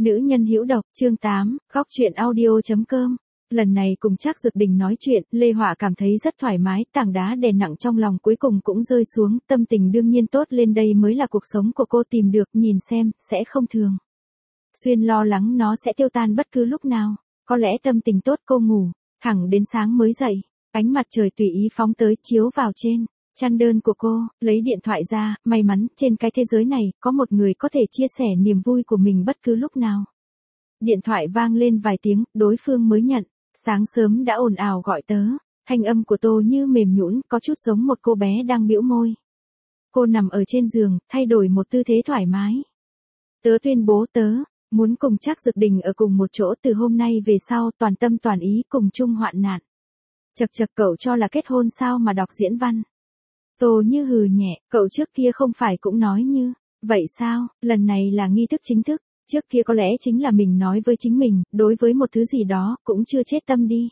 Nữ nhân hữu độc, chương 8, góc truyện audio.com. Lần này cùng Trác Dực Đình nói chuyện, Lê Họa cảm thấy rất thoải mái, tảng đá đè nặng trong lòng cuối cùng cũng rơi xuống, tâm tình đương nhiên tốt lên, đây mới là cuộc sống của cô tìm được, nhìn xem, sẽ không thường xuyên lo lắng nó sẽ tiêu tan bất cứ lúc nào. Có lẽ tâm tình tốt cô ngủ, thẳng đến sáng mới dậy, ánh mặt trời tùy ý phóng tới, chiếu vào trên chăn đơn của cô, lấy điện thoại ra, may mắn, trên cái thế giới này, có một người có thể chia sẻ niềm vui của mình bất cứ lúc nào. Điện thoại vang lên vài tiếng, đối phương mới nhận, sáng sớm đã ồn ào gọi tớ, thanh âm của Tô Như mềm nhũn, có chút giống một cô bé đang bĩu môi. Cô nằm ở trên giường, thay đổi một tư thế thoải mái. Tớ tuyên bố tớ muốn cùng Trác Dực Đình ở cùng một chỗ, từ hôm nay về sau, toàn tâm toàn ý cùng chung hoạn nạn. Chậc chậc, cậu cho là kết hôn sao mà đọc diễn văn. Tô Như hừ nhẹ, cậu trước kia không phải cũng nói như vậy sao, lần này là nghi thức chính thức, trước kia có lẽ chính là mình nói với chính mình, đối với một thứ gì đó, cũng chưa chết tâm đi.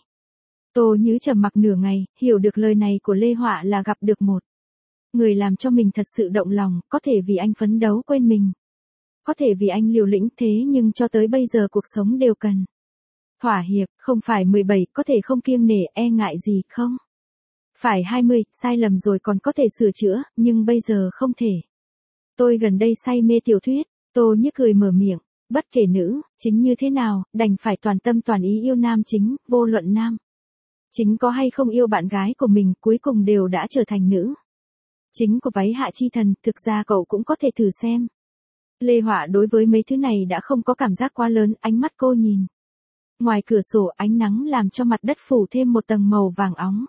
Tô Như trầm mặc nửa ngày, hiểu được lời này của Lê Họa là gặp được một người làm cho mình thật sự động lòng, có thể vì anh phấn đấu quên mình. Có thể vì anh liều lĩnh, thế nhưng cho tới bây giờ cuộc sống đều cần thỏa hiệp, không phải 17, có thể không kiêng nể, e ngại gì không? Phải 20, sai lầm rồi còn có thể sửa chữa, nhưng bây giờ không thể. Tôi gần đây say mê tiểu thuyết, Tô Như cười mở miệng, bất kể nữ chính như thế nào, đành phải toàn tâm toàn ý yêu nam chính, vô luận nam chính có hay không yêu bạn gái của mình, cuối cùng đều đã trở thành nữ chính của váy Hạ Chi Thần, thực ra cậu cũng có thể thử xem. Lê Họa đối với mấy thứ này đã không có cảm giác quá lớn, ánh mắt cô nhìn ngoài cửa sổ, ánh nắng làm cho mặt đất phủ thêm một tầng màu vàng óng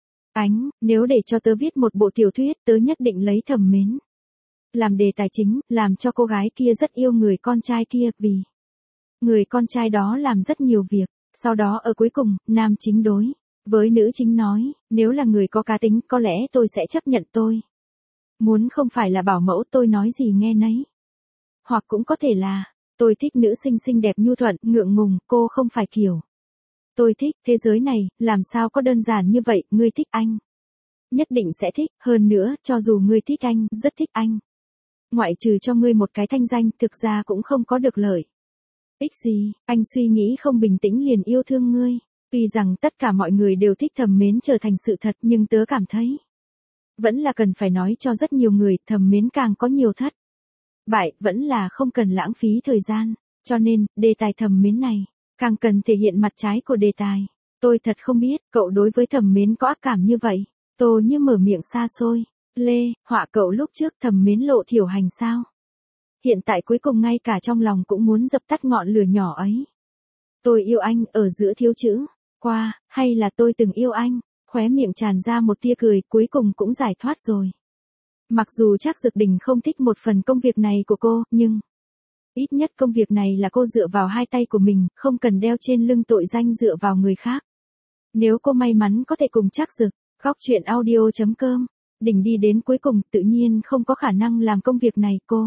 ánh, nếu để cho tớ viết một bộ tiểu thuyết, tớ nhất định lấy thẩm mến làm đề tài chính, làm cho cô gái kia rất yêu người con trai kia, vì người con trai đó làm rất nhiều việc, sau đó ở cuối cùng, nam chính đối với nữ chính nói, nếu là người có cá tính, có lẽ tôi sẽ chấp nhận, tôi muốn không phải là bảo mẫu, tôi nói gì nghe nấy. Hoặc cũng có thể là, tôi thích nữ sinh xinh đẹp nhu thuận, ngượng ngùng, cô không phải kiểu tôi thích, thế giới này, làm sao có đơn giản như vậy, ngươi thích anh nhất định sẽ thích, hơn nữa, cho dù ngươi thích anh, rất thích anh, ngoại trừ cho ngươi một cái thanh danh, thực ra cũng không có được lợi ích gì, anh suy nghĩ không bình tĩnh liền yêu thương ngươi. Tuy rằng tất cả mọi người đều thích thầm mến trở thành sự thật, nhưng tớ cảm thấy vẫn là cần phải nói cho rất nhiều người, thầm mến càng có nhiều thất bại, vẫn là không cần lãng phí thời gian, cho nên, đề tài thầm mến này càng cần thể hiện mặt trái của đề tài. Tôi thật không biết, cậu đối với thầm mến có ác cảm như vậy. Tô Như mở miệng xa xôi. Lê Họa, cậu lúc trước thầm mến Lộ Thiểu Hành sao? Hiện tại cuối cùng ngay cả trong lòng cũng muốn dập tắt ngọn lửa nhỏ ấy. Tôi yêu anh, ở giữa thiếu chữ qua, hay là tôi từng yêu anh? Khóe miệng tràn ra một tia cười, cuối cùng cũng giải thoát rồi. Mặc dù Trác Dực Đình không thích một phần công việc này của cô, nhưng ít nhất công việc này là cô dựa vào hai tay của mình, không cần đeo trên lưng tội danh dựa vào người khác. Nếu cô may mắn có thể cùng Trác Dực, góc truyện audio.com, Đình đi đến cuối cùng, tự nhiên không có khả năng làm công việc này cô.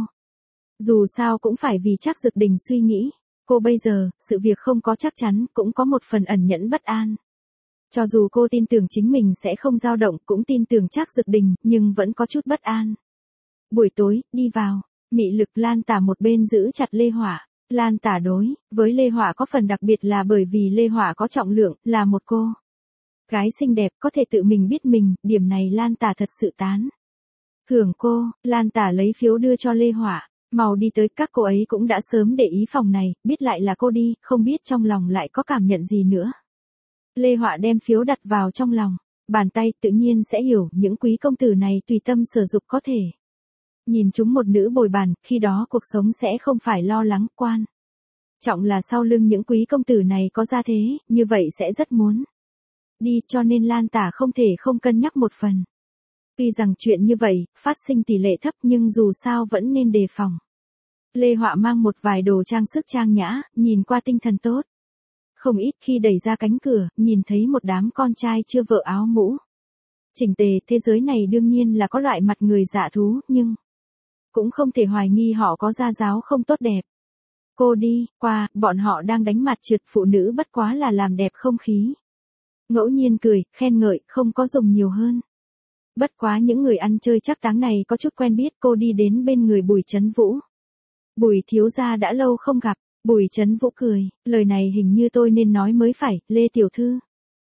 Dù sao cũng phải vì Trác Dực Đình suy nghĩ. Cô bây giờ, sự việc không có chắc chắn, cũng có một phần ẩn nhẫn bất an. Cho dù cô tin tưởng chính mình sẽ không dao động, cũng tin tưởng Trác Dực Đình, nhưng vẫn có chút bất an. Buổi tối, đi vào, mị lực Lan Tả một bên giữ chặt Lê Họa. Lan Tả đối với Lê Họa có phần đặc biệt là bởi vì Lê Họa có trọng lượng, là một cô gái xinh đẹp, có thể tự mình biết mình, điểm này Lan Tả thật sự tán thưởng cô. Lan Tả lấy phiếu đưa cho Lê Họa. Mau đi tới, các cô ấy cũng đã sớm để ý phòng này, biết lại là cô đi, không biết trong lòng lại có cảm nhận gì nữa. Lê Họa đem phiếu đặt vào trong lòng, bàn tay tự nhiên sẽ hiểu, những quý công tử này tùy tâm sở dục có thể nhìn chúng một nữ bồi bàn, khi đó cuộc sống sẽ không phải lo lắng, quan trọng là sau lưng những quý công tử này có gia thế, như vậy sẽ rất muốn đi, cho nên Lan Tả không thể không cân nhắc một phần. Tuy rằng chuyện như vậy, phát sinh tỷ lệ thấp nhưng dù sao vẫn nên đề phòng. Lê Họa mang một vài đồ trang sức trang nhã, nhìn qua tinh thần tốt. Không ít, khi đẩy ra cánh cửa, nhìn thấy một đám con trai chưa vợ áo mũ chỉnh tề, thế giới này đương nhiên là có loại mặt người dạ thú, nhưng cũng không thể hoài nghi họ có gia giáo không tốt đẹp. Cô đi qua, bọn họ đang đánh mặt trượt, phụ nữ bất quá là làm đẹp không khí. Ngẫu nhiên cười, khen ngợi, không có dùng nhiều hơn. Bất quá những người ăn chơi chắc táng này có chút quen biết, cô đi đến bên người Bùi Trấn Vũ. Bùi thiếu gia đã lâu không gặp, Bùi Chấn Vũ cười, lời này hình như tôi nên nói mới phải, Lê tiểu thư.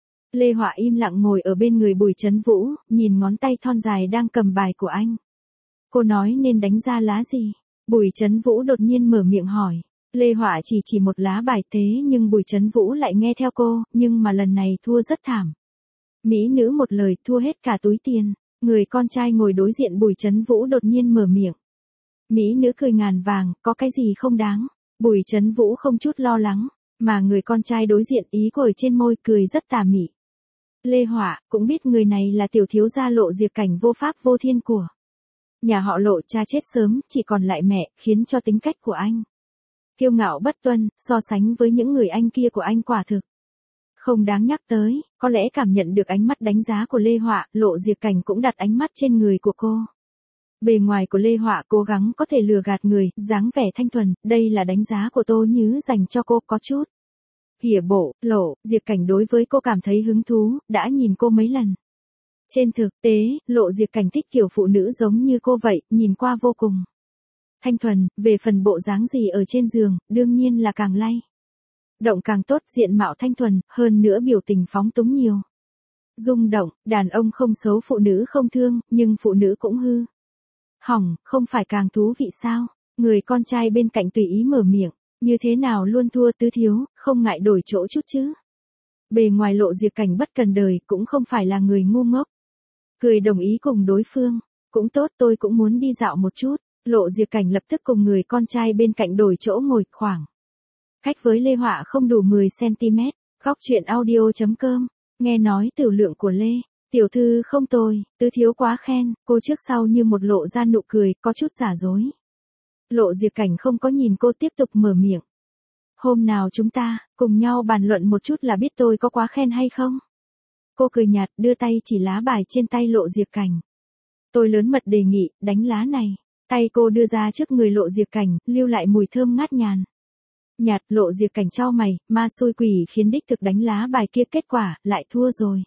Lê Họa im lặng ngồi ở bên người Bùi Chấn Vũ, nhìn ngón tay thon dài đang cầm bài của anh. Cô nói nên đánh ra lá gì? Bùi Chấn Vũ đột nhiên mở miệng hỏi. Lê Họa chỉ một lá bài thế nhưng Bùi Chấn Vũ lại nghe theo cô, nhưng mà lần này thua rất thảm. Mỹ nữ một lời thua hết cả túi tiền. Người con trai ngồi đối diện Bùi Chấn Vũ đột nhiên mở miệng. Mỹ nữ cười ngàn vàng, có cái gì không đáng. Bùi Chấn Vũ không chút lo lắng, mà người con trai đối diện ý cô ở trên môi cười rất tà mị. Lê Họa cũng biết người này là tiểu thiếu gia Lộ Diệc Cảnh vô pháp vô thiên của. Nhà họ Lộ cha chết sớm, chỉ còn lại mẹ, khiến cho tính cách của anh kiêu ngạo bất tuân, so sánh với những người anh kia của anh quả thực không đáng nhắc tới. Có lẽ cảm nhận được ánh mắt đánh giá của Lê Họa, Lộ Diệc Cảnh cũng đặt ánh mắt trên người của cô. Bề ngoài của Lê Họa cố gắng có thể lừa gạt người, dáng vẻ thanh thuần, đây là đánh giá của Tô Nhứ dành cho cô có chút. Kìa bộ, Lộ Diệc Cảnh đối với cô cảm thấy hứng thú, đã nhìn cô mấy lần. Trên thực tế, Lộ Diệc Cảnh thích kiểu phụ nữ giống như cô vậy, nhìn qua vô cùng thanh thuần, về phần bộ dáng gì ở trên giường, đương nhiên là càng lay động càng tốt, diện mạo thanh thuần, hơn nữa biểu tình phóng túng nhiều. Rung động, đàn ông không xấu phụ nữ không thương, nhưng phụ nữ cũng hư hỏng, không phải càng thú vị sao? Người con trai bên cạnh tùy ý mở miệng, như thế nào luôn thua tứ thiếu, không ngại đổi chỗ chút chứ. Bề ngoài Lộ Diệc Cảnh bất cần đời, cũng không phải là người ngu ngốc. Cười đồng ý cùng đối phương, cũng tốt, tôi cũng muốn đi dạo một chút. Lộ Diệc Cảnh lập tức cùng người con trai bên cạnh đổi chỗ ngồi, khoảng cách với Lê Họa không đủ 10cm. Góc truyện audio.com, nghe nói tiểu lượng của Lê tiểu thư không tồi, tứ thiếu quá khen, cô trước sau như một lộ ra nụ cười, có chút giả dối. Lộ Diệc Cảnh không có nhìn cô, tiếp tục mở miệng. Hôm nào chúng ta cùng nhau bàn luận một chút là biết tôi có quá khen hay không? Cô cười nhạt, đưa tay chỉ lá bài trên tay Lộ Diệc Cảnh. Tôi lớn mật đề nghị, đánh lá này. Tay cô đưa ra trước người Lộ Diệc Cảnh, lưu lại mùi thơm ngát nhàn. Nhạt, Lộ Diệc Cảnh chau mày, ma xui quỷ khiến đích thực đánh lá bài kia, kết quả lại thua rồi.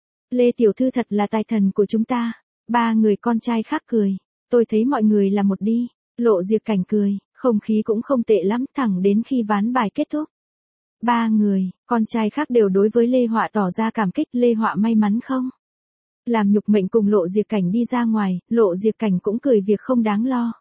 Lê tiểu thư thật là tài thần của chúng ta. Ba người con trai khác cười. Tôi thấy mọi người là một đi. Lộ Diệc Cảnh cười, không khí cũng không tệ lắm, thẳng đến khi ván bài kết thúc. Ba người con trai khác đều đối với Lê Họa tỏ ra cảm kích. Lê Họa may mắn không làm nhục mệnh cùng Lộ Diệc Cảnh đi ra ngoài, Lộ Diệc Cảnh cũng cười việc không đáng lo.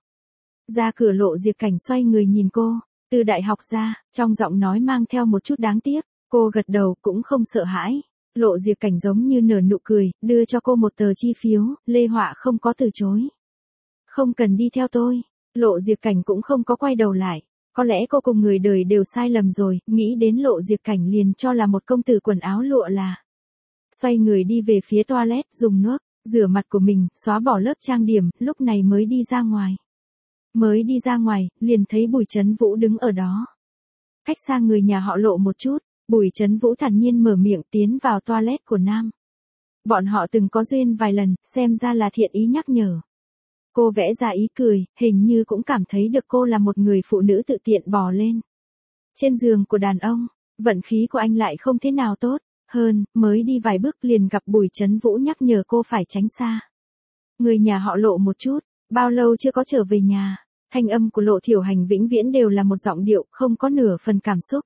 Ra cửa Lộ Diệc Cảnh xoay người nhìn cô, từ đại học ra, trong giọng nói mang theo một chút đáng tiếc. Cô gật đầu, cũng không sợ hãi. Lộ Diệc Cảnh giống như nở nụ cười, đưa cho cô một tờ chi phiếu, Lê Họa không có từ chối. Không cần đi theo tôi. Lộ Diệc Cảnh cũng không có quay đầu lại. Có lẽ cô cùng người đời đều sai lầm rồi, nghĩ đến Lộ Diệc Cảnh liền cho là một công tử quần áo lụa là. Xoay người đi về phía toilet, dùng nước rửa mặt của mình, xóa bỏ lớp trang điểm, lúc này mới đi ra ngoài. Mới đi ra ngoài, liền thấy Bùi Chấn Vũ đứng ở đó. Cách xa người nhà họ Lộ một chút, Bùi Chấn Vũ thản nhiên mở miệng, tiến vào toilet của nam. Bọn họ từng có duyên vài lần, xem ra là thiện ý nhắc nhở. Cô vẽ ra ý cười, hình như cũng cảm thấy được cô là một người phụ nữ tự tiện bò lên trên giường của đàn ông. Vận khí của anh lại không thế nào tốt hơn, mới đi vài bước liền gặp Bùi Chấn Vũ nhắc nhở cô phải tránh xa người nhà họ Lộ một chút. Bao lâu chưa có trở về nhà? Thanh âm của Lộ Thiểu Hành vĩnh viễn đều là một giọng điệu, không có nửa phần cảm xúc.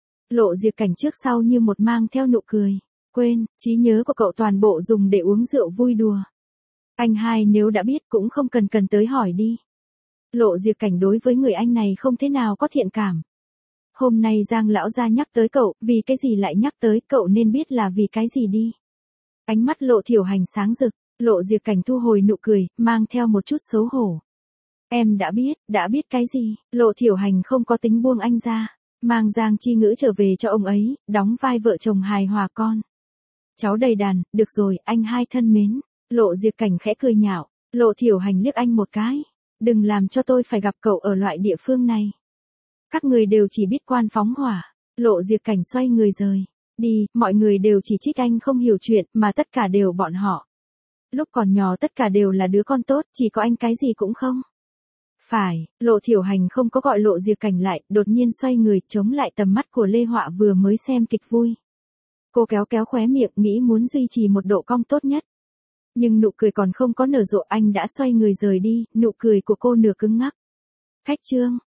Lộ Diệc Cảnh trước sau như một mang theo nụ cười. Quên, trí nhớ của cậu toàn bộ dùng để uống rượu vui đùa. Anh hai nếu đã biết cũng không cần tới hỏi đi. Lộ Diệc Cảnh đối với người anh này không thế nào có thiện cảm. Hôm nay Giang lão gia nhắc tới cậu, vì cái gì lại nhắc tới, cậu nên biết là vì cái gì đi. Ánh mắt Lộ Thiểu Hành sáng rực, Lộ Diệc Cảnh thu hồi nụ cười, mang theo một chút xấu hổ. Em đã biết cái gì? Lộ Thiểu Hành không có tính buông anh ra, mang Giang Chi Ngữ trở về cho ông ấy, đóng vai vợ chồng hài hòa con cháu đầy đàn. Được rồi, anh hai thân mến. Lộ Diệc Cảnh khẽ cười nhạo. Lộ Thiểu Hành liếc anh một cái. Đừng làm cho tôi phải gặp cậu ở loại địa phương này. Các người đều chỉ biết quan phóng hỏa. Lộ Diệc Cảnh xoay người rời đi, mọi người đều chỉ trích anh không hiểu chuyện, mà tất cả đều bọn họ. Lúc còn nhỏ tất cả đều là đứa con tốt, chỉ có anh cái gì cũng không phải. Lộ Thiểu Hành không có gọi Lộ Diệc Cảnh lại, đột nhiên xoay người, chống lại tầm mắt của Lê Họa vừa mới xem kịch vui. Cô kéo kéo khóe miệng, nghĩ muốn duy trì một độ cong tốt nhất. Nhưng nụ cười còn không có nở rộ, anh đã xoay người rời đi, nụ cười của cô nửa cứng ngắc. Khách trương,